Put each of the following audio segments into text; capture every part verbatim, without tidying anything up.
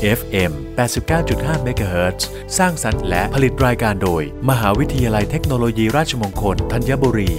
เอฟ เอ็ม แปดสิบเก้าจุดห้า เมกะเฮิรตซ์ สร้างสรรค์และผลิตรายการโดยมหาวิทยาลัยเทคโนโลยีราชมงคลธัญบุรี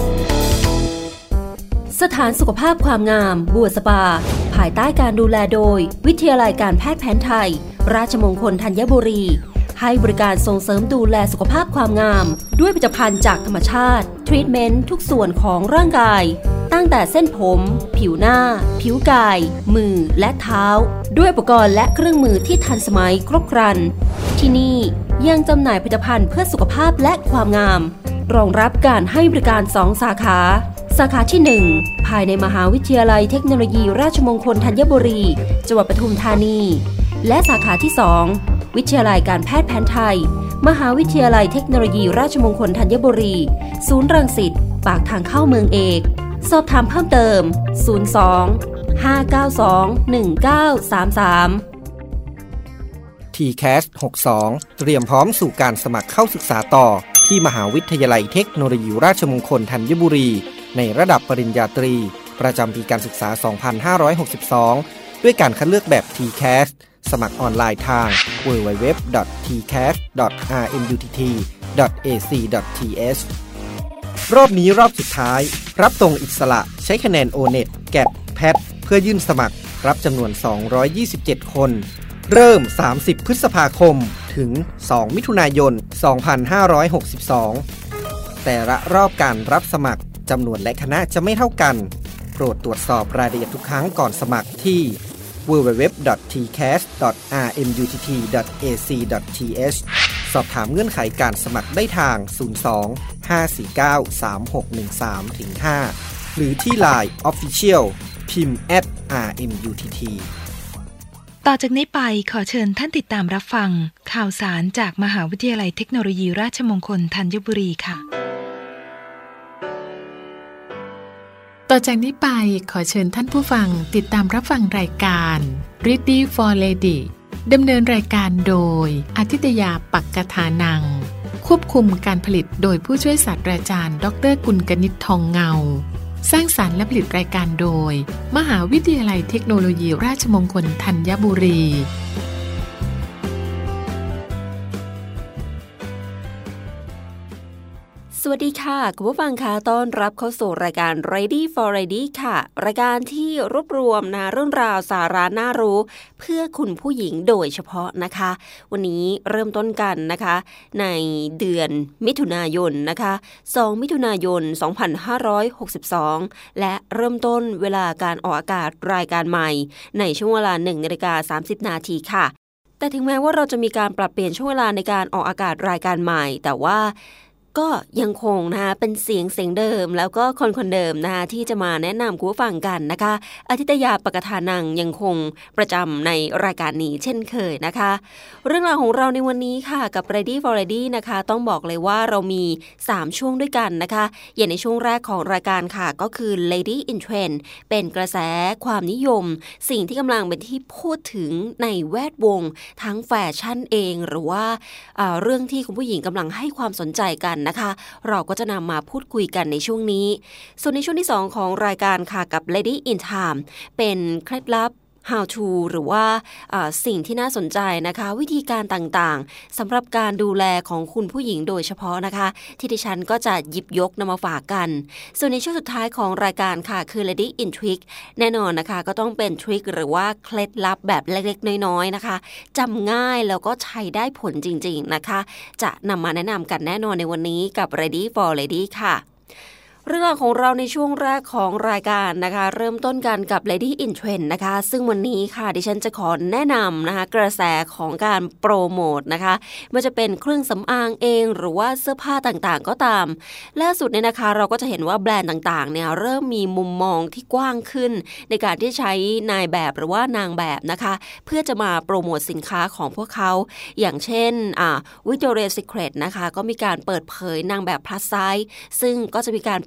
สถานสุขภาพความงามบัวสปาภายใต้การดูแลโดยวิทยาลัยการแพทย์แผนไทยราชมงคลธัญบุรีให้บริการส่งเสริมดูแลสุขภาพความงามด้วยผลิตภัณฑ์จากธรรมชาติทรีทเมนต์ทุกส่วนของร่างกายตั้งแต่เส้นผมผิวหน้าผิวกายมือและเท้าด้วยอุปกรณ์และเครื่องมือที่ทันสมัยครบครันที่นี่ยังจำหน่ายผลิตภัณฑ์เพื่อสุขภาพและความงามรองรับการให้บริการสองสาขาสาขาที่หนึ่งภายในมหาวิทยาลัยเทคโนโลยีราชมงคลธัญบุรีจังหวัดปทุมธานีและสาขาที่สองวิทยาลัยการแพทย์แผนไทยมหาวิทยาลัยเทคโนโลยีราชมงคลธัญบุรีศูนย์รังสิตปากทางเข้าเมืองเอกสอบถามเพิ่มเติมศูนย์ สอง ห้า เก้า สอง หนึ่ง เก้า สาม สามที แคส หกสิบสองเตรียมพร้อมสู่การสมัครเข้าศึกษาต่อที่มหาวิทยาลัยเทคโนโลยีราชมงคลธัญบุรีในระดับปริญญาตรีประจำปีการศึกษา สองพันห้าร้อยหกสิบสอง ด้วยการคัดเลือกแบบ ที แคส สมัครออนไลน์ทาง ดับเบิลยู ดับเบิลยู ดับเบิลยู ดอท ที แคส ดอท อาร์ เอ็ม ยู ที ที ดอท เอ ซี ดอท ที เอช รอบนี้รอบสุดท้ายรับตรงอิสระใช้คะแนน โอ เน็ต แกป แพท เพื่อยื่นสมัครรับจำนวนสองร้อยยี่สิบเจ็ดคนเริ่มสามสิบพฤษภาคมถึงสองมิถุนายนสองพันห้าร้อยหกสิบสองแต่ละรอบการรับสมัครจำนวนและคณะจะไม่เท่ากันโปรดตรวจสอบรายละเอียดทุกครั้งก่อนสมัครที่ ดับเบิลยู ดับเบิลยู ดับเบิลยู ดอท ที แคส ดอท อาร์ เอ็ม ยู ที ที ดอท เอ ซี ดอท ที เอช สอบถามเงื่อนไขการสมัครได้ทาง ศูนย์ สอง ห้า สี่ เก้า สาม หก หนึ่ง สาม ห้า หรือที่ ไลน์ Official พิมพ์ แอท อาร์ เอ็ม ยู ที ทีต่อจากนี้ไปขอเชิญท่านติดตามรับฟังข่าวสารจากมหาวิทยาลัยเทคโนโลยีราชมงคลธัญบุรีค่ะต่อจากนี้ไปขอเชิญท่านผู้ฟังติดตามรับฟังรายการ Ready for Lady ดำเนินรายการโดยอาทิตยาปักกฐานังควบคุมการผลิตโดยผู้ช่วยศาสตราจารย์ดรกุลกนิษฐ์ทองเงาสร้างสรรค์และผลิตรายการโดยมหาวิทยาลัยเทคโนโลยีราชมงคลธัญบุรีสวัสดีค่ะคุณผู้ฟังคะต้อนรับเข้าสู่รายการ Ready for Lady ค่ะรายการที่รวบรวมนะเรื่องราวสาระน่ารู้เพื่อคุณผู้หญิงโดยเฉพาะนะคะวันนี้เริ่มต้นกันนะคะในเดือนมิถุนายนนะคะสองมิถุนายนสองพันห้าร้อยหกสิบสองและเริ่มต้นเวลาการออกอากาศรายการใหม่ในช่วงเวลา หนึ่งนาฬิกาสามสิบนาทีค่ะแต่ถึงแม้ว่าเราจะมีการปรับเปลี่ยนช่วงเวลาในการออกอากาศรายการใหม่แต่ว่าก็ยังคงนะคะเป็นเสียงเสียงเดิมแล้วก็คนคนเดิมนะคะที่จะมาแนะนำคุณผู้ฟังกันนะคะอาทิตยาปกฐานังยังคงประจำในรายการนี้เช่นเคยนะคะเรื่องราวของเราในวันนี้ค่ะกับ Ready for Lady นะคะต้องบอกเลยว่าเรามีสามช่วงด้วยกันนะคะอย่างในช่วงแรกของรายการค่ะก็คือ Lady in Trend เป็นกระแสความนิยมสิ่งที่กำลังเป็นที่พูดถึงในแวดวงทั้งแฟชั่นเองหรือว่าเรื่องที่คุณผู้หญิงกำลังให้ความสนใจกันนะคะเราก็จะนำมาพูดคุยกันในช่วงนี้ส่วนในช่วงที่สองของรายการค่ะกับ Lady in Time เป็นเคล็ดลับhow to หรือว่าสิ่งที่น่าสนใจนะคะวิธีการต่างๆสำหรับการดูแลของคุณผู้หญิงโดยเฉพาะนะคะที่ดิฉันก็จะหยิบยกนำมาฝากกันส่วนในช่วงสุดท้ายของรายการค่ะคือ Lady in Trick แน่นอนนะคะก็ต้องเป็นทริคหรือว่าเคล็ดลับแบบเล็กๆน้อยๆนะคะจำง่ายแล้วก็ใช้ได้ผลจริงๆนะคะจะนำมาแนะนำกันแน่นอนในวันนี้กับ Ready for Lady ค่ะเรื่องราวของเราในช่วงแรกของรายการนะคะเริ่มต้นกันกับ Lady in Trend นะคะซึ่งวันนี้ค่ะดิฉันจะขอแนะนำนะคะกระแสของการโปรโมทนะคะไม่ว่าจะเป็นเครื่องสำอางเองหรือว่าเสื้อผ้าต่างๆก็ตามล่าสุดเนี่ยนะคะเราก็จะเห็นว่าแบรนด์ต่างๆเนี่ยเริ่มมีมุมมองที่กว้างขึ้นในการที่ใช้นายแบบหรือว่านางแบบนะคะเพื่อจะมาโปรโมทสินค้าของพวกเขาอย่างเช่นอ่า Victoria's Secret นะคะก็มีการเปิดเผยนางแบบ plus size ซึ่งก็จะมีการ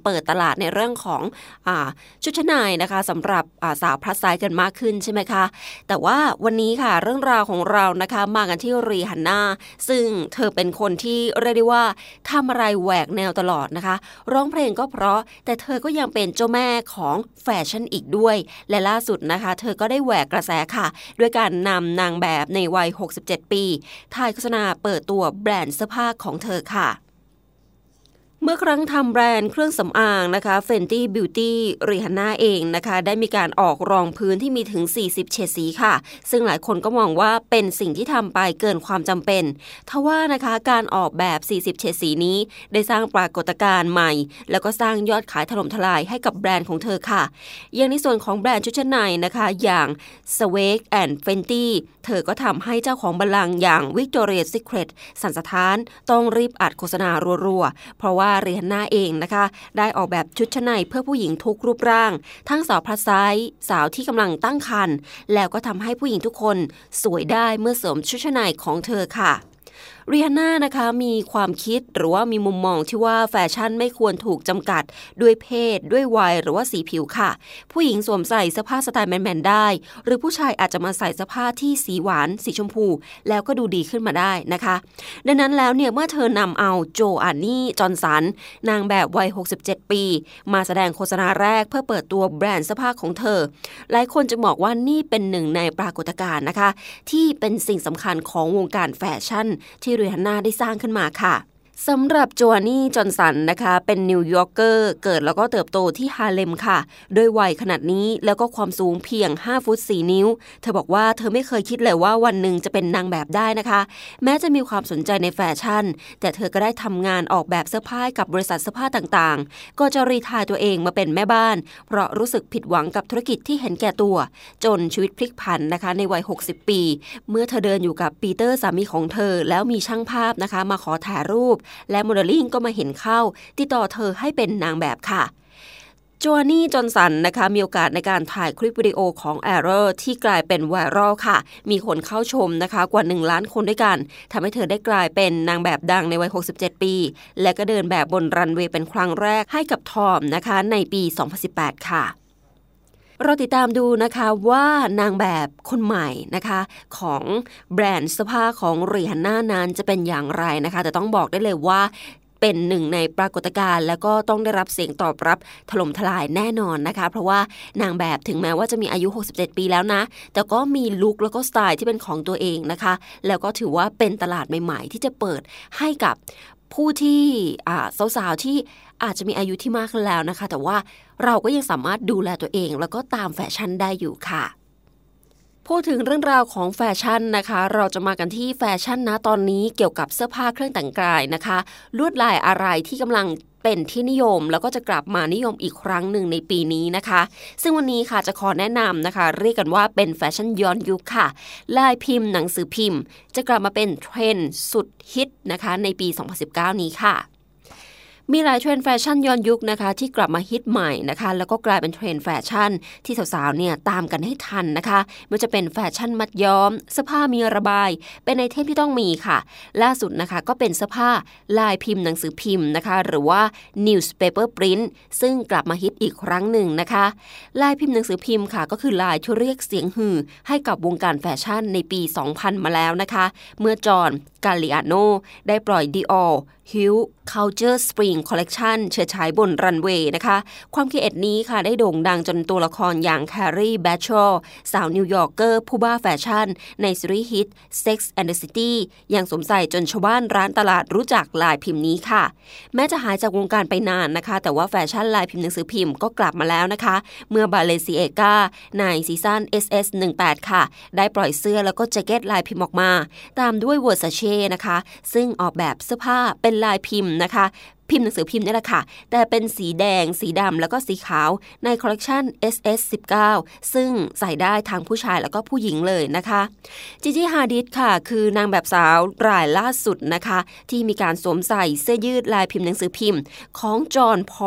เปิดตลาดในเรื่องของอ่าชุดชั้นในนะคะสำหรับอ่าสาวพลัสไซส์กันมากขึ้นใช่ไหมคะแต่ว่าวันนี้ค่ะเรื่องราวของเรานะคะมากันที่รีฮันน่าซึ่งเธอเป็นคนที่เรียกได้ว่าทำอะไรแหวกแนวตลอดนะคะร้องเพลงก็เพราะแต่เธอก็ยังเป็นเจ้าแม่ของแฟชั่นอีกด้วยและล่าสุดนะคะเธอก็ได้แหวกกระแสค่ะด้วยการนำนางแบบในวัยหกสิบเจ็ดปีถ่ายโฆษณาเปิดตัวแบรนด์เสื้อผ้าของเธอค่ะเมื่อครั้งทำแบรนด์เครื่องสำอางนะคะ Fenty Beauty ริฮันน่าเองนะคะได้มีการออกรองพื้นที่มีถึงสี่สิบเฉดสีค่ะซึ่งหลายคนก็มองว่าเป็นสิ่งที่ทำไปเกินความจำเป็นทว่านะคะการออกแบบสี่สิบเฉดสีนี้ได้สร้างปรากฏการณ์ใหม่แล้วก็สร้างยอดขายถล่มทลายให้กับแบรนด์ของเธอค่ะอย่างในส่วนของแบรนด์ชุดชั้นในนะคะอย่าง Swag and Fenty เธอก็ทำให้เจ้าของบัลลังก์อย่าง Victoria's Secret สั่นสะท้านต้องรีบอัดโฆษณารัวๆเพราะว่าริฮันน่าเองนะคะได้ออกแบบชุดชั้นในเพื่อผู้หญิงทุกรูปร่างทั้งสาวพลัสไซส์สาวที่กำลังตั้งครรภ์แล้วก็ทำให้ผู้หญิงทุกคนสวยได้เมื่อสวมชุดชั้นในของเธอค่ะริฮันน่านะคะมีความคิดหรือว่ามีมุมมองที่ว่าแฟชั่นไม่ควรถูกจำกัดด้วยเพศด้วยวัยหรือว่าสีผิวค่ะผู้หญิงสวมใส่เสื้อผ้าสไตล์แมนๆได้หรือผู้ชายอาจจะมาใส่เสื้อผ้าที่สีหวานสีชมพูแล้วก็ดูดีขึ้นมาได้นะคะดังนั้นแล้วเนี่ยเมื่อเธอนำเอาโจอานนี่จอห์นสันนางแบบวัยหกสิบเจ็ดปีมาแสดงโฆษณาแรกเพื่อเปิดตัวแบรนด์เสื้อผ้าของเธอหลายคนจะบอกว่านี่เป็นหนึ่งในปรากฏการณ์นะคะที่เป็นสิ่งสำคัญของวงการแฟชั่นที่ริฮันน่าได้สร้างขึ้นมาค่ะสำหรับโจอานี่จอห์นสันนะคะเป็นนิวยอร์กเกอร์เกิดแล้วก็เติบโตที่ฮาเลมค่ะโดยวัยขนาดนี้แล้วก็ความสูงเพียงห้าฟุตสี่นิ้วเธอบอกว่าเธอไม่เคยคิดเลยว่าวันหนึ่งจะเป็นนางแบบได้นะคะแม้จะมีความสนใจในแฟชั่นแต่เธอก็ได้ทำงานออกแบบเสื้อผ้ากับบริษัทเสื้อผ้าต่างๆก็จะรีไทร์ตัวเองมาเป็นแม่บ้านเพราะรู้สึกผิดหวังกับธุรกิจที่เห็นแก่ตัวจนชีวิตพลิกผันนะคะในวัยหกสิบปีเมื่อเธอเดินอยู่กับปีเตอร์สามีของเธอแล้วมีช่างภาพนะคะมาขอถ่ายรูปและโมเดลลิ่งก็มาเห็นเข้าติดต่อเธอให้เป็นนางแบบค่ะโจอานี่จอห์นสันนะคะมีโอกาสในการถ่ายคลิปวิดีโอของ Error ที่กลายเป็นไวรัลค่ะมีคนเข้าชมนะคะกว่าหนึ่งล้านคนด้วยกันทำให้เธอได้กลายเป็นนางแบบดังในวัยหกสิบเจ็ดปีและก็เดินแบบบนรันเวย์เป็นครั้งแรกให้กับทอมนะคะในปีสองพันสิบแปดค่ะเราติดตามดูนะคะว่านางแบบคนใหม่นะคะของแบรนด์เสื้อผ้าของริฮันน่านั้นจะเป็นอย่างไรนะคะแต่ต้องบอกได้เลยว่าเป็นหนึ่งในปรากฏการณ์แล้วก็ต้องได้รับเสียงตอบรับถล่มทลายแน่นอนนะคะเพราะว่านางแบบถึงแม้ว่าจะมีอายุหกสิบเจ็ดปีแล้วนะแต่ก็มีลุคแล้วก็สไตล์ที่เป็นของตัวเองนะคะแล้วก็ถือว่าเป็นตลาดใหม่ๆที่จะเปิดให้กับผู้ที่อ่าสาวๆที่อาจจะมีอายุที่มากขึ้นแล้วนะคะแต่ว่าเราก็ยังสามารถดูแลตัวเองแล้วก็ตามแฟชั่นได้อยู่ค่ะพูดถึงเรื่องราวของแฟชั่นนะคะเราจะมากันที่แฟชั่นนะตอนนี้เกี่ยวกับเสื้อผ้าเครื่องแต่งกายนะคะลวดลายอะไรที่กำลังเป็นที่นิยมแล้วก็จะกลับมานิยมอีกครั้งหนึ่งในปีนี้นะคะซึ่งวันนี้ค่ะจะขอแนะนำนะคะเรียกกันว่าเป็นแฟชั่นย้อนยุคค่ะลายพิมพ์หนังสือพิมพ์จะกลับมาเป็นเทรนด์สุดฮิตนะคะในปีสองพันสิบเก้านี้ค่ะมีหลายเทรนด์แฟชั่นย้อนยุคนะคะที่กลับมาฮิตใหม่นะคะแล้วก็กลายเป็นเทรนด์แฟชั่นที่สาวๆเนี่ยตามกันให้ทันนะคะไม่ว่าจะเป็นแฟชั่นมัดย้อมเสื้อผ้ามีระบายเป็นไอเทมที่ต้องมีค่ะล่าสุดนะคะก็เป็นเสื้อผ้าลายพิมพ์หนังสือพิมพ์นะคะหรือว่า newspaper print ซึ่งกลับมาฮิตอีกครั้งหนึ่งนะคะลายพิมพ์หนังสือพิมพ์ค่ะก็คือลายที่เรียกเสียงฮือให้กับวงการแฟชั่นในปีสองพันมาแล้วนะคะเมื่อจอห์นกาลิอาโนได้ปล่อย Dior Hue Culture Spring Collection เฉิดฉายบนรันเวย์นะคะความคิดเอ็ดนี้ค่ะได้โด่งดังจนตัวละครอย่างแคร์รีแบชชอร์สาวนิวยอร์กเกอร์ผู้บ้าแฟชั่นในซีรีส์ฮิต Sex and the City ยังสวมใส่จนชาวบ้านร้านตลาดรู้จักลายพิมพ์นี้ค่ะแม้จะหายจากวงการไปนานนะคะแต่ว่าแฟชั่นลายพิมพ์หนังสือพิมพ์ก็กลับมาแล้วนะคะเมื่อบาเลซิเอกาในซีซั่น เอส เอส สิบแปด ค่ะได้ปล่อยเสื้อแล้วก็แจ็คเก็ตลายพิมพ์ออกมาตามด้วย Versace นะคะซึ่งออกแบบเสื้อผ้าเป็นลายพิมพ์นะคะพิมพ์หนังสือพิมพ์นี่แหละค่ะแต่เป็นสีแดงสีดำแล้วก็สีขาวในคอลเลกชัน เอส เอส สิบเก้า ซึ่งใส่ได้ทั้งผู้ชายแล้วก็ผู้หญิงเลยนะคะจิจิฮาดิดค่ะคือนางแบบสาวรายล่าสุดนะคะที่มีการสวมใส่เสื้อยืดลายพิมพ์หนังสือพิมพ์ของจอห์นพอล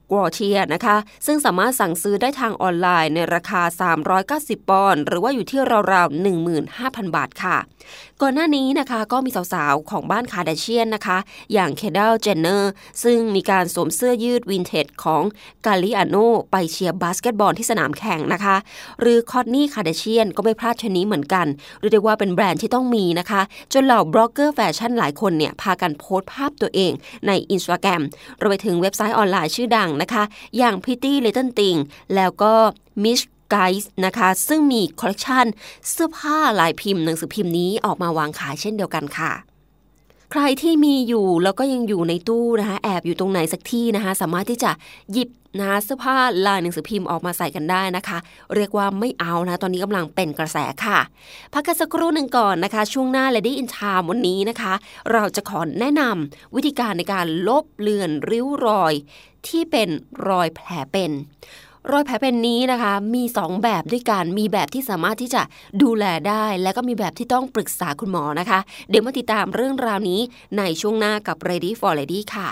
กวอเทียนะคะซึ่งสามารถสั่งซื้อได้ทางออนไลน์ในราคาสามร้อยเก้าสิบปอนด์หรือว่าอยู่ที่ราวๆ หนึ่งหมื่นห้าพัน บาทค่ะก่อนหน้านี้นะคะก็มีสาวๆของบ้านคาร์ดาเชียนนะคะอย่างเคเดลเจนเนอร์ซึ่งมีการสวมเสื้อยืดวินเทจของกาลิอาโนไปเชียร์บาสเกตบอลที่สนามแข่งนะคะหรือคอร์ตนีย์คาร์ดาเชียนก็ไม่พลาดเช่นนี้เหมือนกันเรียกได้ว่าเป็นแบรนด์ที่ต้องมีนะคะจนเหล่าบล็อกเกอร์แฟชั่นหลายคนเนี่ยพากันโพสต์ภาพตัวเองใน Instagram รวมไปถึงเว็บไซต์ออนไลน์ชื่อดังนะคะอย่าง Pretty Little Thing แล้วก็ Miss Guys นะคะซึ่งมีคอลเลคชันเสื้อผ้าลายพิมพ์หนังสือพิมพ์นี้ออกมาวางขายเช่นเดียวกันค่ะใครที่มีอยู่แล้วก็ยังอยู่ในตู้นะคะแอบอยู่ตรงไหนสักที่นะคะสามารถที่จะหยิบนะคะเสื้อผ้าลายหนังสือพิมพ์ออกมาใส่กันได้นะคะเรียกว่าไม่เอานะตอนนี้กำลังเป็นกระแสค่ะพักกันสักครู่หนึ่งก่อนนะคะช่วงหน้า Lady in Time วันนี้นะคะเราจะขอแนะนำวิธีการในการลบเลือนริ้วรอยที่เป็นรอยแผลเป็นรอยแผลเป็นนี้นะคะมีสองแบบด้วยกันมีแบบที่สามารถที่จะดูแลได้และก็มีแบบที่ต้องปรึกษาคุณหมอนะคะเดี๋ยวมาติดตามเรื่องราวนี้ในช่วงหน้ากับ Ready for Lady ค่ะ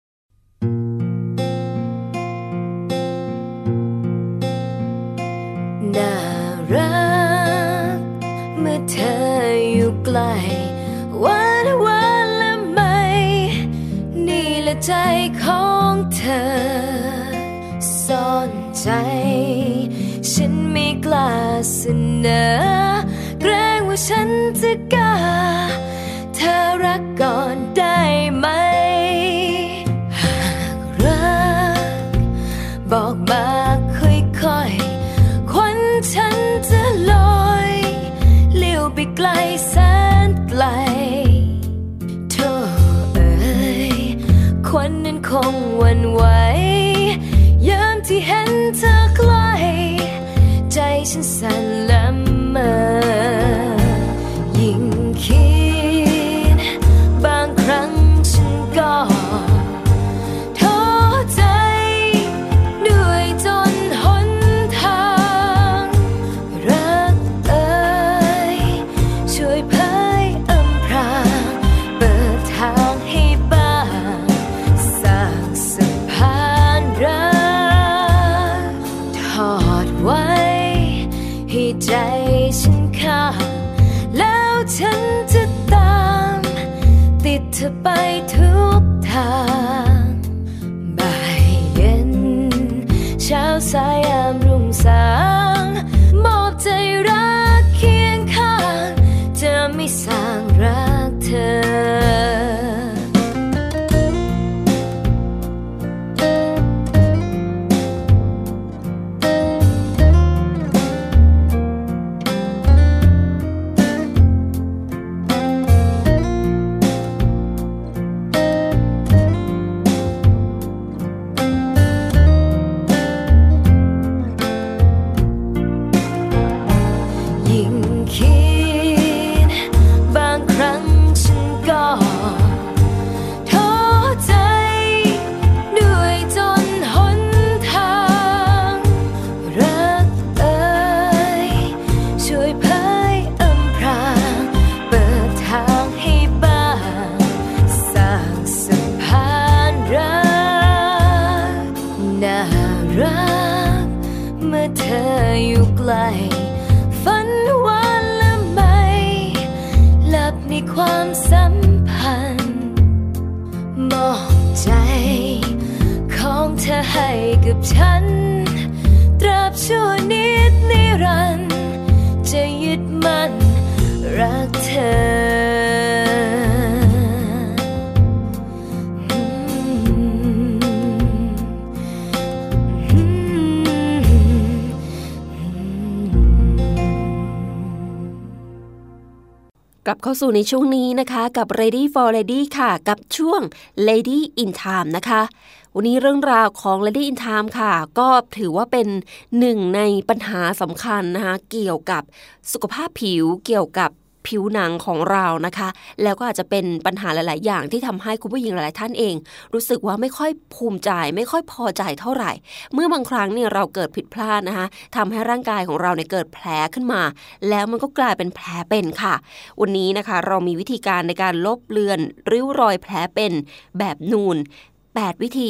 น่ารักเมื่อเธออยู่ใกล้วันวันละไม่นี่แหละใจของเธอซ่อนใจฉันไม่กล้าเสนอเกรงว่าฉันจะกล้าเธอรักก่อนได้ไหมหากรักบอกมาค่อยๆควันฉันจะลอยเลี้ยวไปไกลแสนไกลโธ่เอ๋ยควันนั้นคงหวั่นไหวยามที่เห็นเธอใกล้ใจฉันสั่นละเมอยิ่งคิดบางครั้งฉันก็ท้อใจด้วยจนหนทางรักเอ่ยช่วยเผยอำพรางเปิดทางให้บ้างสร้างสะพานรักทอดไว้ให้ใจฉันข้างแล้วฉันจะตามติดเธอไปทุกทางบ่ายเย็นเช้าสายยามรุ่งสางมอบใจรักเคียงข้างจะไม่สร้างรักเธอฝันวันละไม่หลับในความสัมพันธ์มอบใจของเธอให้กับฉันตราบชั่วนิดนิรันดร์จะยึดมั่นรักเธอกลับเข้าสู่ในช่วงนี้นะคะกับ Ready for Lady ค่ะกับช่วง Lady in Time นะคะวันนี้เรื่องราวของ Lady in Time ค่ะก็ถือว่าเป็นหนึ่งในปัญหาสำคัญนะคะเกี่ยวกับสุขภาพผิวเกี่ยวกับผิวหนังของเรานะคะแล้วก็อาจจะเป็นปัญหาหลายๆอย่างที่ทำให้คุณผู้หญิงหลายๆท่านเองรู้สึกว่าไม่ค่อยภูมิใจไม่ค่อยพอใจเท่าไหร่เมื่อบางครั้งเนี่ยเราเกิดผิดพลาดนะคะทำให้ร่างกายของเราเนี่ยเกิดแผลขึ้นมาแล้วมันก็กลายเป็นแผลเป็นค่ะวันนี้นะคะเรามีวิธีการในการลบเลือนริ้วรอยแผลเป็นแบบนูนแปดวิธี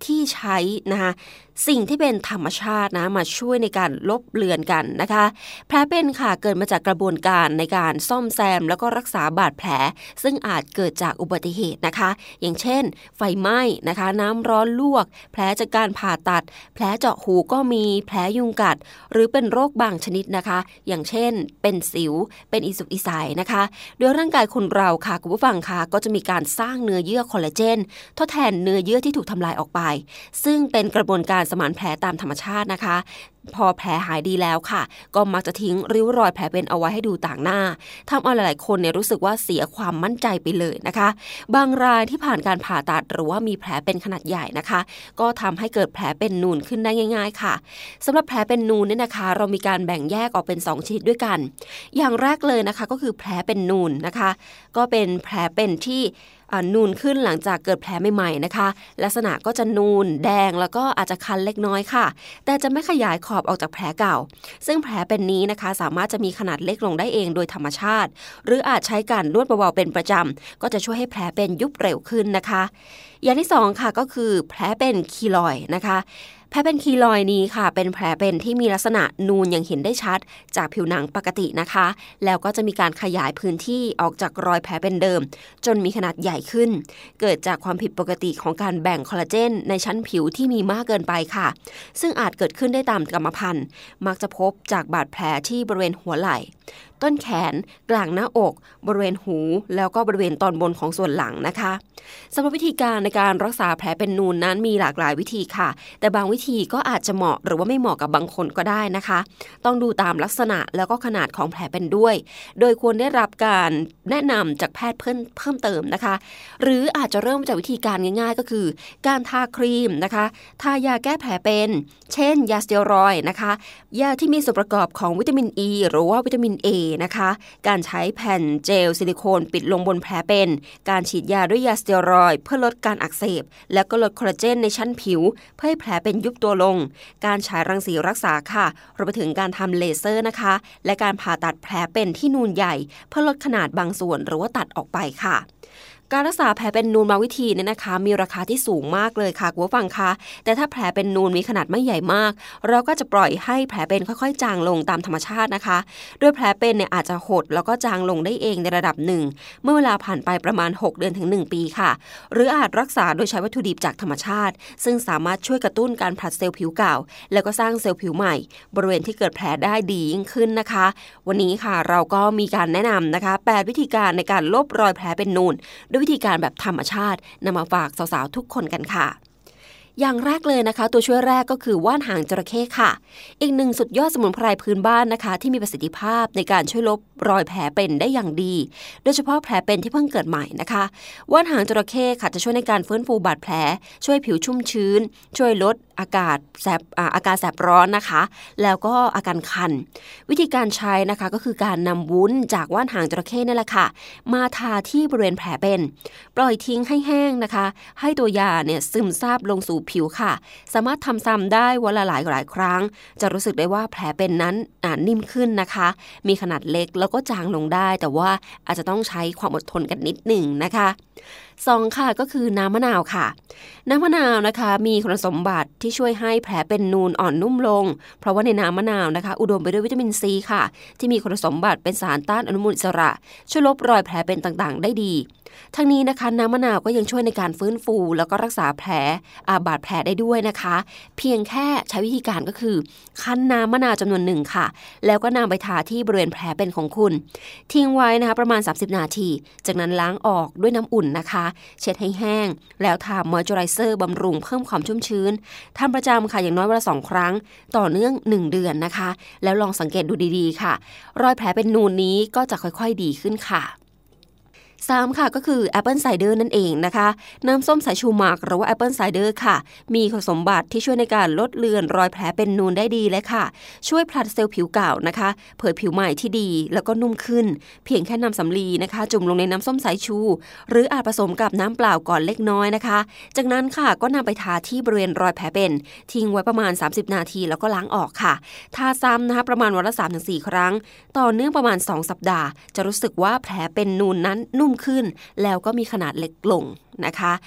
ที่ใช้นะคะสิ่งที่เป็นธรรมชาตินะมาช่วยในการลบเลือนกันนะคะแผลเป็นค่ะเกิดมาจากกระบวนการในการซ่อมแซมแล้วก็รักษาบาดแผลซึ่งอาจเกิดจากอุบัติเหตุนะคะอย่างเช่นไฟไหม้นะคะน้ำร้อนลวกแผลจากการผ่าตัดแผลเจาะหูก็มีแผลยุงกัดหรือเป็นโรคบางชนิดนะคะอย่างเช่นเป็นสิวเป็นอิสุกอิสัยนะคะโดยร่างกายคนเราค่ะคุณผู้ฟังค่ะก็จะมีการสร้างเนื้อเยื่อคอลลาเจนทดแทนเนื้อเยื่อที่ถูกทำลายออกไปซึ่งเป็นกระบวนการสมานแผลตามธรรมชาตินะคะพอแผลหายดีแล้วค่ะก็มักจะทิ้งริ้วรอยแผลเป็นเอาไว้ให้ดูต่างหน้าทำเอาหลายๆคนเนี่ยรู้สึกว่าเสียความมั่นใจไปเลยนะคะบางรายที่ผ่านการผ่าตัดหรือว่ามีแผลเป็นขนาดใหญ่นะคะก็ทำให้เกิดแผลเป็นนูนขึ้นได้ง่ายๆค่ะสำหรับแผลเป็นนูนเนี่ยนะคะเรามีการแบ่งแยกออกเป็นสองชนิดด้วยกันอย่างแรกเลยนะคะก็คือแผลเป็นนูนนะคะก็เป็นแผลเป็นที่นูนขึ้นหลังจากเกิดแผลใหม่ๆนะคะลักษณะก็จะนูนแดงแล้วก็อาจจะคันเล็กน้อยค่ะแต่จะไม่ขยายขอบออกจากแผลเก่าซึ่งแผลเป็นนี้นะคะสามารถจะมีขนาดเล็กลงได้เองโดยธรรมชาติหรืออาจใช้การนวดเบาๆเป็นประจำก็จะช่วยให้แผลเป็นยุบเร็วขึ้นนะคะอย่างที่สองค่ะก็คือแผลเป็นคีลอยด์นะคะแผลเป็นคีลอยด์นี้ค่ะเป็นแผลเป็นที่มีลักษณะนูนอย่างเห็นได้ชัดจากผิวหนังปกตินะคะแล้วก็จะมีการขยายพื้นที่ออกจากรอยแผลเป็นเดิมจนมีขนาดใหญ่ขึ้นเกิดจากความผิดปกติของการแบ่งคอลลาเจนในชั้นผิวที่มีมากเกินไปค่ะซึ่งอาจเกิดขึ้นได้ตามกรรมพันธุ์มักจะพบจากบาดแผลที่บริเวณหัวไหล่ต้นแขนกลางหน้าอกบริเวณหูแล้วก็บริเวณตอนบนของส่วนหลังนะคะสำหรับวิธีการในการรักษาแผลเป็นนูนนั้นมีหลากหลายวิธีค่ะแต่บางวิธีก็อาจจะเหมาะหรือว่าไม่เหมาะกับบางคนก็ได้นะคะต้องดูตามลักษณะแล้วก็ขนาดของแผลเป็นด้วยโดยควรได้รับการแนะนำจากแพทย์เพิ่มเพิ่มเติมนะคะหรืออาจจะเริ่มจากวิธีการง่ายๆก็คือการทาครีมนะคะทายาแก้แผลเป็นเช่นยาสเตียรอยด์นะคะยาที่มีส่วนประกอบของวิตามิน E หรือว่าวิตามิน Aนะคะการใช้แผ่นเจลซิลิโคนปิดลงบนแผลเป็นการฉีดยาด้วยยาสเตียรอยด์เพื่อลดการอักเสบแล้วก็ลดคอลลาเจนในชั้นผิวเพื่อให้แผลเป็นยุบตัวลงการฉายรังสีรักษาค่ะรวมไปถึงการทำเลเซอร์นะคะและการผ่าตัดแผลเป็นที่นูนใหญ่เพื่อลดขนาดบางส่วนหรือว่าตัดออกไปค่ะการรักษาแผลเป็นนูนบางวิธีเนี่ยนะคะมีราคาที่สูงมากเลยค่ะคุณผู้ฟังคะแต่ถ้าแผลเป็นนูนมีขนาดไม่ใหญ่มากเราก็จะปล่อยให้แผลเป็นค่อยๆจางลงตามธรรมชาตินะคะโดยแผลเป็นเนี่ยอาจจะหดแล้วก็จางลงได้เองในระดับหนึ่งเมื่อเวลาผ่านไปประมาณหกเดือนถึงหนึ่งปีค่ะหรืออาจรักษาโดยใช้วัตถุดิบจากธรรมชาติซึ่งสามารถช่วยกระตุ้นการผลัดเซลล์ผิวเก่าแล้วก็สร้างเซลล์ผิวใหม่บริเวณที่เกิดแผลได้ดียิ่งขึ้นนะคะวันนี้ค่ะเราก็มีการแนะนำนะคะแปดวิธีการในการลบรอยแผลเป็นนูนด้วยวิธีการแบบธรรมชาตินำมาฝากสาวๆทุกคนกันค่ะอย่างแรกเลยนะคะตัวช่วยแรกก็คือว่านหางจระเข้ค่ะอีกหนึ่งสุดยอดสมุนไพรพื้นบ้านนะคะที่มีประสิทธิภาพในการช่วยลบรอยแผลเป็นได้อย่างดีโดยเฉพาะแผลเป็นที่เพิ่งเกิดใหม่นะคะว่านหางจระเข้ค่ะจะช่วยในการฟื้นฟูบาดแผลช่วยผิวชุ่มชื้นช่วยลดอากาศแสบอาอาการแสบร้อนนะคะแล้วก็อาการคันวิธีการใช้นะคะก็คือการนำวุ้นจากว่านหางจระเข้นี่แหละค่ะมาทาที่บริเวณแผลเป็นปล่อยทิ้งให้แห้งนะคะให้ตัวยาเนี่ยซึมซาบลงสู่ผิวค่ะสามารถทำซ้ำได้วันละหลายหลายครั้งจะรู้สึกได้ว่าแผลเป็นนั้นนิ่มขึ้นนะคะมีขนาดเล็กแล้วก็จางลงได้แต่ว่าอาจจะต้องใช้ความอดทนกันนิดหนึ่งนะคะสองค่ะก็คือน้ำมะนาวค่ะน้ำมะนาวนะคะมีคุณสมบัติที่ช่วยให้แผลเป็นนูนอ่อนนุ่มลงเพราะว่าในน้ำมะนาวนะคะอุดมไปด้วยวิตามินซีค่ะที่มีคุณสมบัติเป็นสารต้านอนุมูลอิสระช่วยลบรอยแผลเป็นต่างๆได้ดีทั้งนี้นะคะน้ำมะนาวก็ยังช่วยในการฟื้นฟูแล้วก็รักษาแผลอาบาดแผลได้ด้วยนะคะเพียงแค่ใช้วิธีการก็คือคั้นน้ำมะนาวจำนวนหนึ่งค่ะแล้วก็นำไปทาที่บริเวณแผลเป็นของคุณทิ้งไว้นะคะประมาณสามสิบนาทีจากนั้นล้างออกด้วยน้ำอุ่นนะคะเช็ดให้แห้งแล้วทามอยเจอไรเซอร์บำรุงเพิ่มความชุ่มชื้นทำประจำค่ะอย่างน้อยวันละสองครั้งต่อเนื่องหนึ่งเดือนนะคะแล้วลองสังเกตดูดีๆค่ะรอยแผลเป็นนูนนี้ก็จะค่อยๆดีขึ้นค่ะสามค่ะก็คือแอปเปิลไซเดอร์นั่นเองนะคะน้ำส้มสายชูหมักหรือว่าแอปเปิลไซเดอร์ค่ะมีคุณสมบัติที่ช่วยในการลดเลือนรอยแผลเป็นนูนได้ดีเลยค่ะช่วยผลัดเซลล์ผิวเก่านะคะเผยผิวใหม่ที่ดีแล้วก็นุ่มขึ้นเพียงแค่นำสำลีนะคะจุ่มลงในน้ำส้มสายชูหรืออาจผสมกับน้ำเปล่าก่อนเล็กน้อยนะคะจากนั้นค่ะก็นำไปทาที่บริเวณรอยแผลเป็นทิ้งไว้ประมาณสามสิบนาทีแล้วก็ล้างออกค่ะทาซ้ำนะคะประมาณวันละ สามถึงสี่ ครั้งต่อเนื่องประมาณสองสัปดาห์จะรู้สึกว่าแผลเป็นนูนนั้นนุ่มขึ้นแล้วก็มีขนาดเล็กลงนะคะ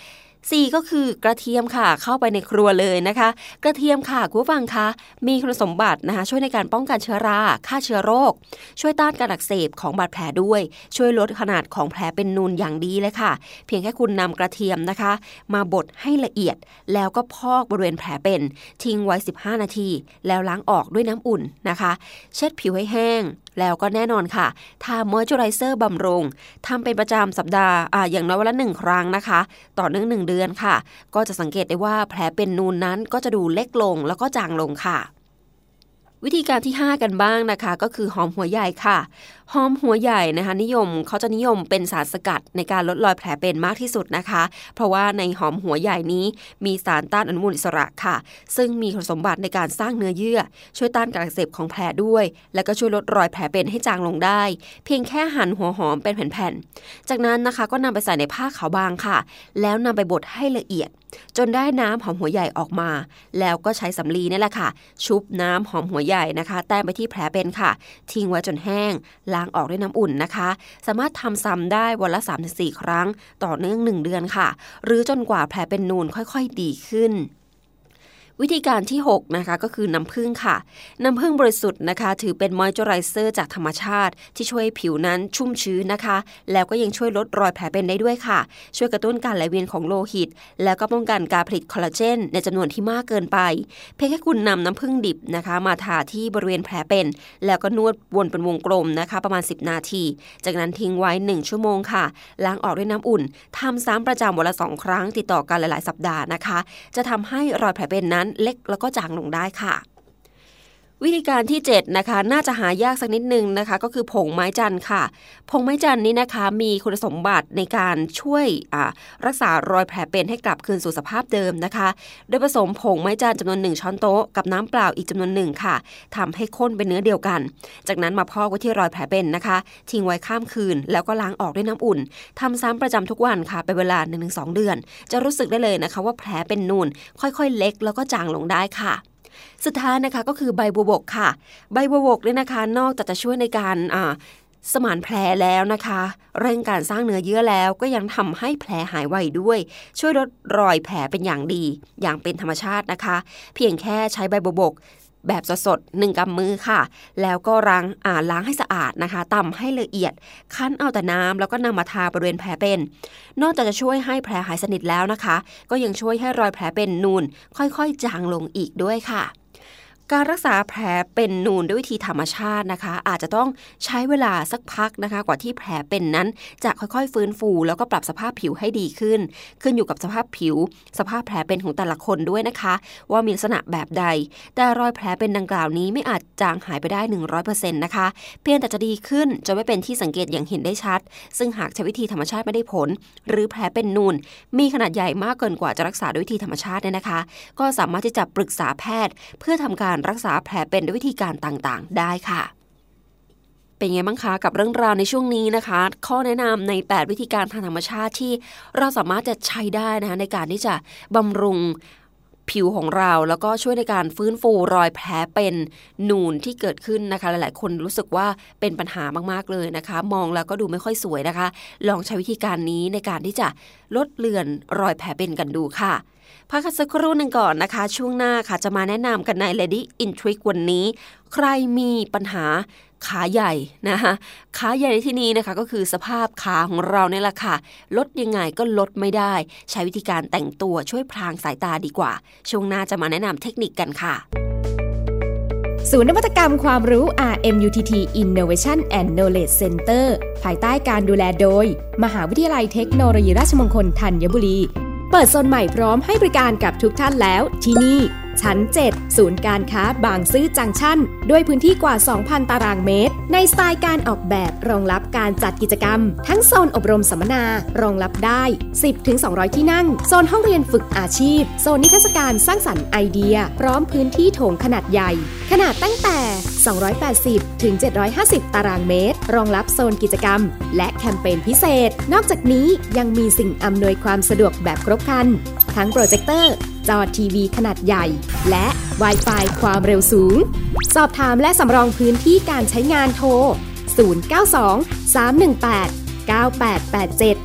สี่ก็คือกระเทียมค่ะเข้าไปในครัวเลยนะคะกระเทียมค่ะคุณผู้ฟังคะมีคุณสมบัตินะคะช่วยในการป้องกันเชื้อราฆ่าเชื้อโรคช่วยต้านการอักเสบของบาดแผลด้วยช่วยลดขนาดของแผลเป็นนูนอย่างดีเลยค่ะเพียงแค่คุณนำกระเทียมนะคะมาบดให้ละเอียดแล้วก็พอกบริเวณแผลเป็นทิ้งไว้สิบห้านาทีแล้วล้างออกด้วยน้ำอุ่นนะคะเช็ดผิวให้แห้งแล้วก็แน่นอนค่ะทามอยเจอไรเซอร์บำรุงทำเป็นประจำสัปดาห์อ่าอย่างน้อยวันละหนึ่งครั้งนะคะต่อเนื่องหนึ่งเดือนค่ะก็จะสังเกตได้ว่าแผลเป็นนูนนั้นก็จะดูเล็กลงแล้วก็จางลงค่ะวิธีการที่ห้ากันบ้างนะคะก็คือหอมหัวใหญ่ค่ะหอมหัวใหญ่นะคะนิยมเขาจะนิยมเป็นสารสกัดในการลดรอยแผลเป็นมากที่สุดนะคะเพราะว่าในหอมหัวใหญ่นี้มีสารต้านอนุมูลอิสระค่ะซึ่งมีคุณสมบัติในการสร้างเนื้อเยื่อช่วยต้านการอักเสบของแผลด้วยและก็ช่วยลดรอยแผลเป็นให้จางลงได้เพียงแค่หั่นหัวหอมเป็นแผ่นๆจากนั้นนะคะก็นำไปใส่ในผ้าขาวบางค่ะแล้วนำไปบดให้ละเอียดจนได้น้ำหอมหัวใหญ่ออกมาแล้วก็ใช้สำลีนี่แหละค่ะชุบน้ำหอมหัวใหญ่นะคะแต้มไปที่แผลเป็นค่ะทิ้งไว้จนแห้งล้างออกด้วยน้ำอุ่นนะคะสามารถทำซ้ำได้วันละ สามถึงสี่ ครั้งต่อเนื่องหนึ่งเดือนค่ะหรือจนกว่าแผลเป็นนูนค่อยๆดีขึ้นวิธีการที่หกนะคะก็คือน้ำผึ้งค่ะน้ำผึ้งบริสุทธิ์นะคะถือเป็นมอยเจอไรเซอร์จากธรรมชาติที่ช่วยผิวนั้นชุ่มชื้นนะคะแล้วก็ยังช่วยลดรอยแผลเป็นได้ด้วยค่ะช่วยกระตุ้นการไหลเวียนของโลหิตแล้วก็ป้องกันการผลิตคอลลาเจนในจำนวนที่มากเกินไปเพียงแค่คุณนำน้ำผึ้งดิบนะคะมาทาที่บริเวณแผลเป็นแล้วก็นวดวนเป็นวงกลมนะคะประมาณสิบนาทีจากนั้นทิ้งไว้หนึ่งชั่วโมงค่ะล้างออกด้วยน้ำอุ่นทำซ้ำประจำวันละสองครั้งติดต่อกันหลายๆสัปดาห์นะคะจะทำให้รอยแผลเป็นนั้นเล็กแล้วก็จางลงได้ค่ะวิธีการที่เจ็ดนะคะน่าจะหายากสักนิดนึงนะคะก็คือผงไม้จันทร์ค่ะผงไม้จันทร์นี้นะคะมีคุณสมบัติในการช่วยรักษารอยแผลเป็นให้กลับคืนสู่สภาพเดิมนะคะโดยผสมผงไม้จันทร์จำนวนหนึ่งช้อนโต๊ะกับน้ำเปล่าอีกจำนวนหนึ่งค่ะทำให้ข้นเป็นเนื้อเดียวกันจากนั้นมาพอกไว้ที่รอยแผลเป็นนะคะทิ้งไว้ข้ามคืนแล้วก็ล้างออกด้วยน้ำอุ่นทำซ้ำประจำทุกวันค่ะเป็นเวลา หนึ่งถึงสอง เดือนจะรู้สึกได้เลยนะคะว่าแผลเป็นนูนค่อยๆเล็กแล้วก็จางลงได้ค่ะสุดท้ายนะคะก็คือใบบัวบกค่ะใบบัวบกเนี่ยนะคะนอกจากจะช่วยในการอ่าสมานแผลแล้วนะคะเร่งการสร้างเนื้อเยื่อแล้วก็ยังทำให้แผลหายไวด้วยช่วยลดรอยแผลเป็นอย่างดีอย่างเป็นธรรมชาตินะคะเพียงแค่ใช้ใบบัวบกแบบสดๆหนึ่งกำมือค่ะแล้วก็ล้างอ่าล้างให้สะอาดนะคะตำให้ละเอียดคั้นเอาแต่น้ำแล้วก็นำมาทาบริเวณแผลเป็นนอกจากจะช่วยให้แผลหายสนิทแล้วนะคะก็ยังช่วยให้รอยแผลเป็นนูนค่อยๆจางลงอีกด้วยค่ะการรักษาแผลเป็นนูนด้วยวิธีธรรมชาตินะคะอาจจะต้องใช้เวลาสักพักนะคะกว่าที่แผลเป็นนั้นจะค่อยๆฟื้นฟูแล้วก็ปรับสภาพผิวให้ดีขึ้นขึ้นอยู่กับสภาพผิวสภาพแผลเป็นของแต่ละคนด้วยนะคะว่ามีลักษณะแบบใดแต่รอยแผลเป็นดังกล่าวนี้ไม่อาจจางหายไปได้ หนึ่งร้อยเปอร์เซ็นต์ นะคะเพียงแต่จะดีขึ้นจนไม่เป็นที่สังเกตอย่างเห็นได้ชัดซึ่งหากใช้วิธีธรรมชาติไม่ได้ผลหรือแผลเป็นนูนมีขนาดใหญ่มากเกินกว่าจะรักษาด้วยวิธีธรรมชาติเนี่ยนะคะก็สามารถที่จะปรึกษาแพทย์เพื่อทำการรักษาแผลเป็นด้วยวิธีการต่างๆได้ค่ะเป็นไงบ้างคะกับเรื่องราวในช่วงนี้นะคะข้อแนะนำในแปดวิธีการทางธรรมชาติที่เราสามารถจะใช้ได้นะคะในการที่จะบำรุงผิวของเราแล้วก็ช่วยในการฟื้นฟูรอยแผลเป็นนูนที่เกิดขึ้นนะคะหลายๆคนรู้สึกว่าเป็นปัญหามากๆเลยนะคะมองแล้วก็ดูไม่ค่อยสวยนะคะลองใช้วิธีการนี้ในการที่จะลดเลือนรอยแผลเป็นกันดูค่ะพักสักครู่หนึ่งก่อนนะคะช่วงหน้าค่ะจะมาแนะนำกันใน Lady in Trick วันนี้ใครมีปัญหาขาใหญ่นะคะขาใหญ่ในที่นี้นะคะก็คือสภาพขาของเราเนี่ยแหละค่ะลดยังไงก็ลดไม่ได้ใช้วิธีการแต่งตัวช่วยพรางสายตาดีกว่าช่วงหน้าจะมาแนะนำเทคนิคกันค่ะศูนย์นวัตกรรมความรู้ อาร์ เอ็ม ยู ที ที Innovation and Knowledge Center ภายใต้การดูแลโดยมหาวิทยาลัยเทคโนโลยีราชมงคลธัญบุรีเปิดโซนใหม่พร้อมให้บริการกับทุกท่านแล้วที่นี่ชั้นเจ็ดศูนย์การค้าบางซื่อจังชั่นด้วยพื้นที่กว่า สองพัน ตารางเมตรในสไตล์การออกแบบรองรับการจัดกิจกรรมทั้งโซนอบรมสัมมนารองรับได้ สิบถึงสองร้อย ที่นั่งโซนห้องเรียนฝึกอาชีพโซนนิทรรศการสร้างสรรค์ไอเดียพร้อมพื้นที่โถงขนาดใหญ่ขนาดตั้งแต่สองร้อยแปดสิบถึงเจ็ดร้อยห้าสิบตารางเมตรรองรับโซนกิจกรรมและแคมเปญพิเศษนอกจากนี้ยังมีสิ่งอำนวยความสะดวกแบบครบครันทั้งโปรเจคเตอร์จอทีวีขนาดใหญ่และ Wi-Fi ความเร็วสูงสอบถามและสำรองพื้นที่การใช้งานโทรศูนย์ เก้า สอง สาม หนึ่ง แปด เก้า แปด แปด เจ็ด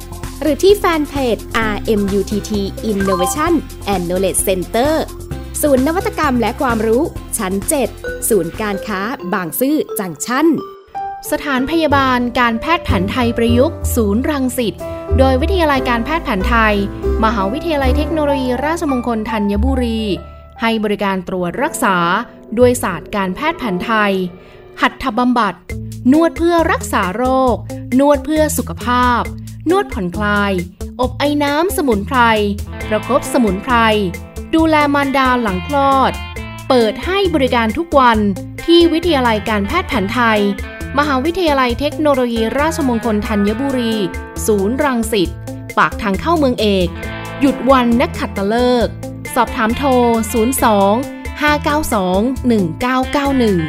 หรือที่แฟนเพจ อาร์ เอ็ม ยู ที ที Innovation and Knowledge Center ศูนย์นวัตกรรมและความรู้ชั้น เจ็ด ศูนย์การค้าบางซื่อจังชั่นสถานพยาบาลการแพทย์แผนไทยประยุกต์ศูนย์รังสิตโดยวิทยาลัยการแพทย์แผนไทยมหาวิทยาลัยเทคโนโลยีราชมงคลธัญบุรีให้บริการตรวจรักษาด้วยศาสตร์การแพทย์แผนไทยหัตถบำบัดนวดเพื่อรักษาโรคนวดเพื่อสุขภาพนวดผ่อนคลายอบไอน้ำสมุนไพรประคบสมุนไพรดูแลมารดาหลังคลอดเปิดให้บริการทุกวันที่วิทยาลัยการแพทย์แผนไทยมหาวิทยาลัยเทคโนโลยีราชมงคลธัญบุรีศูนย์รังสิตปากทางเข้าเมืองเอกหยุดวันนักขัตฤกษ์สอบถามโทรศูนย์ สอง ห้า เก้า สอง หนึ่ง เก้า เก้า หนึ่ง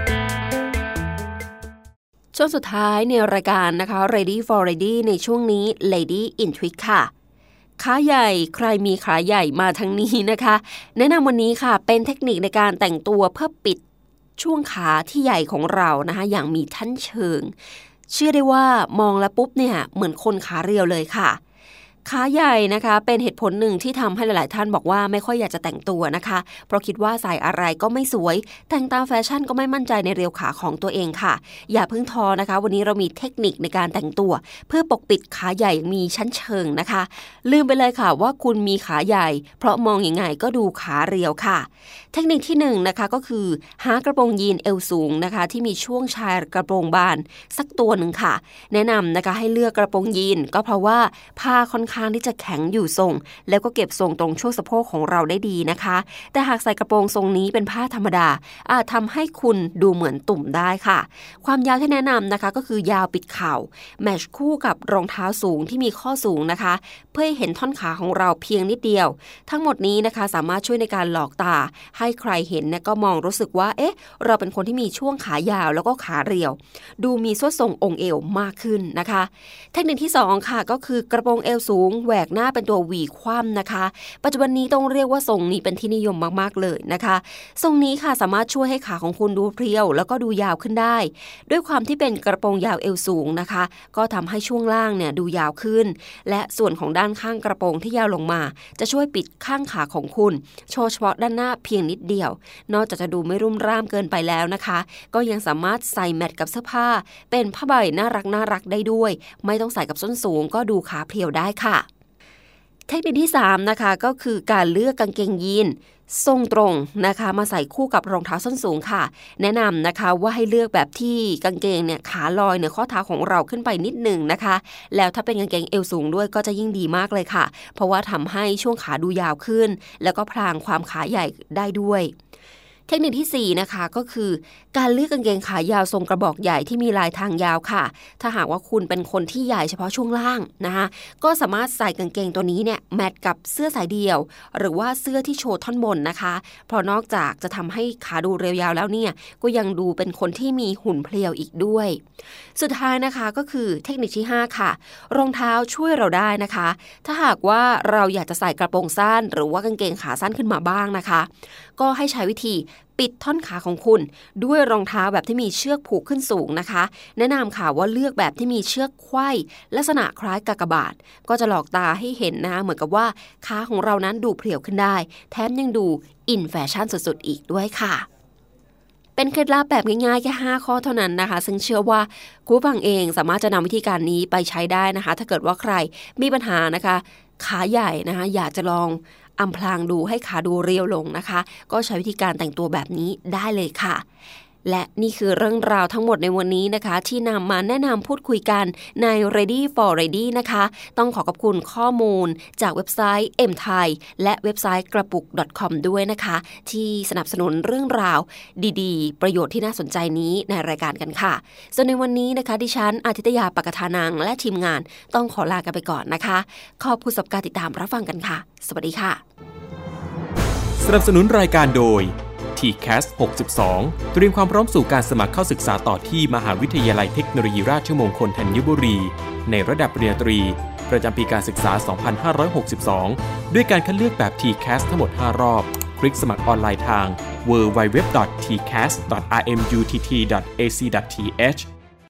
ช่วงสุดท้ายในรายการนะคะ Ready for Lady ในช่วงนี้ Lady in Tweak ค่ะขาใหญ่ใครมีขาใหญ่มาทางนี้นะคะแนะนำวันนี้ค่ะเป็นเทคนิคในการแต่งตัวเพื่อปิดช่วงขาที่ใหญ่ของเรานะคะอย่างมีชั้นเชิงเชื่อได้ว่ามองแล้วปุ๊บเนี่ยเหมือนคนขาเรียวเลยค่ะขาใหญ่นะคะเป็นเหตุผลหนึ่งที่ทำให้หลายๆท่านบอกว่าไม่ค่อยอยากจะแต่งตัวนะคะเพราะคิดว่าใส่อะไรก็ไม่สวยแต่งตามแฟชั่นก็ไม่มั่นใจในเรียวขาของตัวเองค่ะอย่าเพิ่งท้อนะคะวันนี้เรามีเทคนิคในการแต่งตัวเพื่อปกปิดขาใหญ่มีชั้นเชิงนะคะลืมไปเลยค่ะว่าคุณมีขาใหญ่เพราะมองยังไงก็ดูขาเรียวค่ะเทคนิคที่หนึ่งนะคะก็คือหากระโปรงยีนเอวสูงนะคะที่มีช่วงชายกระโปรงบานสักตัวหนึ่งค่ะแนะนำนะคะให้เลือกกระโปรงยีนก็เพราะว่าผ้าค่อนข้างที่จะแข็งอยู่ทรงแล้วก็เก็บทรงตรงช่วงสะโพกของเราได้ดีนะคะแต่หากใส่กระโปรงทรงนี้เป็นผ้าธรรมดาอาจทำให้คุณดูเหมือนตุ่มได้ค่ะความยาวที่แนะนำนะคะก็คือยาวปิดเข่าแมทช์คู่กับรองเท้าสูงที่มีข้อสูงนะคะเพื่อให้เห็นท่อนขาของเราเพียงนิดเดียวทั้งหมดนี้นะคะสามารถช่วยในการหลอกตาให้ใครเห็นเนี่ยก็มองรู้สึกว่าเอ๊ะเราเป็นคนที่มีช่วงขายาวแล้วก็ขาเรียวดูมีส้นทรงองค์เอวมากขึ้นนะคะเทคนิคที่สองค่ะก็คือกระโปรงเอวสูงแหวกหน้าเป็นตัวหวีคว่ำนะคะปัจจุบันนี้ต้องเรียกว่าทรงนี้เป็นที่นิยมมากๆเลยนะคะทรงนี้ค่ะสามารถช่วยให้ขาของคุณดูเพรียวแล้วก็ดูยาวขึ้นได้ด้วยความที่เป็นกระโปรงยาวเอวสูงนะคะก็ทำให้ช่วงล่างเนี่ยดูยาวขึ้นและส่วนของด้านข้างกระโปรงที่ยาวลงมาจะช่วยปิดข้างขาของคุณโชว์เฉพาะด้านหน้าเพียงนิดเดียวนอกจากจะดูไม่รุ่มร่ามเกินไปแล้วนะคะก็ยังสามารถใส่แมทกับเสื้อผ้าเป็นผ้าใบน่ารักน่ารักได้ด้วยไม่ต้องใส่กับส้นสูงก็ดูขาเพรียวได้ค่ะเทคนิคที่สามนะคะก็คือการเลือกกางเกงยีนทรงตรงนะคะมาใส่คู่กับรองเท้าส้นสูงค่ะแนะนำนะคะว่าให้เลือกแบบที่กางเกงเนี่ยขาลอยเหนือข้อเท้าของเราขึ้นไปนิดหนึ่งนะคะแล้วถ้าเป็นกางเกงเอวสูงด้วยก็จะยิ่งดีมากเลยค่ะเพราะว่าทำให้ช่วงขาดูยาวขึ้นแล้วก็พรางความขาใหญ่ได้ด้วยเทคนิคที่สี่นะคะก็คือการเลือกกางเกงขายาวทรงกระบอกใหญ่ที่มีลายทางยาวค่ะถ้าหากว่าคุณเป็นคนที่ใหญ่เฉพาะช่วงล่างนะคะก็สามารถใส่กางเกงตัวนี้เนี่ยแมทกับเสื้อสายเดี่ยวหรือว่าเสื้อที่โชว์ท่อนบนนะคะเพราะนอกจากจะทำให้ขาดูเรียวยาวแล้วเนี่ยก็ยังดูเป็นคนที่มีหุ่นเพรียวอีกด้วยสุดท้ายนะคะก็คือเทคนิคที่ห้าค่ะรองเท้าช่วยเราได้นะคะถ้าหากว่าเราอยากจะใส่กระโปรงสั้นหรือว่ากางเกงขาสั้นขึ้นมาบ้างนะคะก็ให้ใช้วิธีปิดท่อนขาของคุณด้วยรองเท้าแบบที่มีเชือกผูกขึ้นสูงนะคะแนะนำค่ะว่าเลือกแบบที่มีเชือกไขว้ลักษณะคล้ายกากบาทก็จะหลอกตาให้เห็นนะคะเหมือนกับว่าขาของเรานั้นดูเพรียวขึ้นได้แถมยังดูอินแฟชั่นสุดๆอีกด้วยค่ะเป็นเคล็ดลับแบบง่ายๆแค่ห้าข้อเท่านั้นนะคะซึ่งเชื่อว่าคุณผู้ฟังเองสามารถจะนำวิธีการนี้ไปใช้ได้นะคะถ้าเกิดว่าใครมีปัญหานะคะขาใหญ่นะคะอยากจะลองอำพรางดูให้ขาดูเรียวลงนะคะก็ใช้วิธีการแต่งตัวแบบนี้ได้เลยค่ะและนี่คือเรื่องราวทั้งหมดในวันนี้นะคะที่นำมาแนะนำพูดคุยกันใน Ready for Lady นะคะต้องขอขอบคุณข้อมูลจากเว็บไซต์ เอ็ม ไทย และเว็บไซต์กระปุก .com ด้วยนะคะที่สนับสนุนเรื่องราวดีๆประโยชน์ที่น่าสนใจนี้ในรายการกันค่ะส่วนในวันนี้นะคะดิฉันอาทิตยาปกทานังและทีมงานต้องขอลากันไปก่อนนะคะขอบคุณสำหรับการติดตามรับฟังกันค่ะสวัสดีค่ะสนับสนุนรายการโดย ที แคส หกสิบสองเตรียมความพร้อมสู่การสมัครเข้าศึกษาต่อที่มหาวิทยาลัยเทคโนโลยีราชมงคลธัญบุรีในระดับปริญญาตรีประจำปีการศึกษา สองพันห้าร้อยหกสิบสอง ด้วยการคัดเลือกแบบ ที แคส ทั้งหมด ห้ารอบคลิกสมัครออนไลน์ทาง ดับเบิลยู ดับเบิลยู ดับเบิลยู ดอท ที แคส ดอท อาร์ เอ็ม ยู ที ที ดอท เอ ซี ดอท ที เอช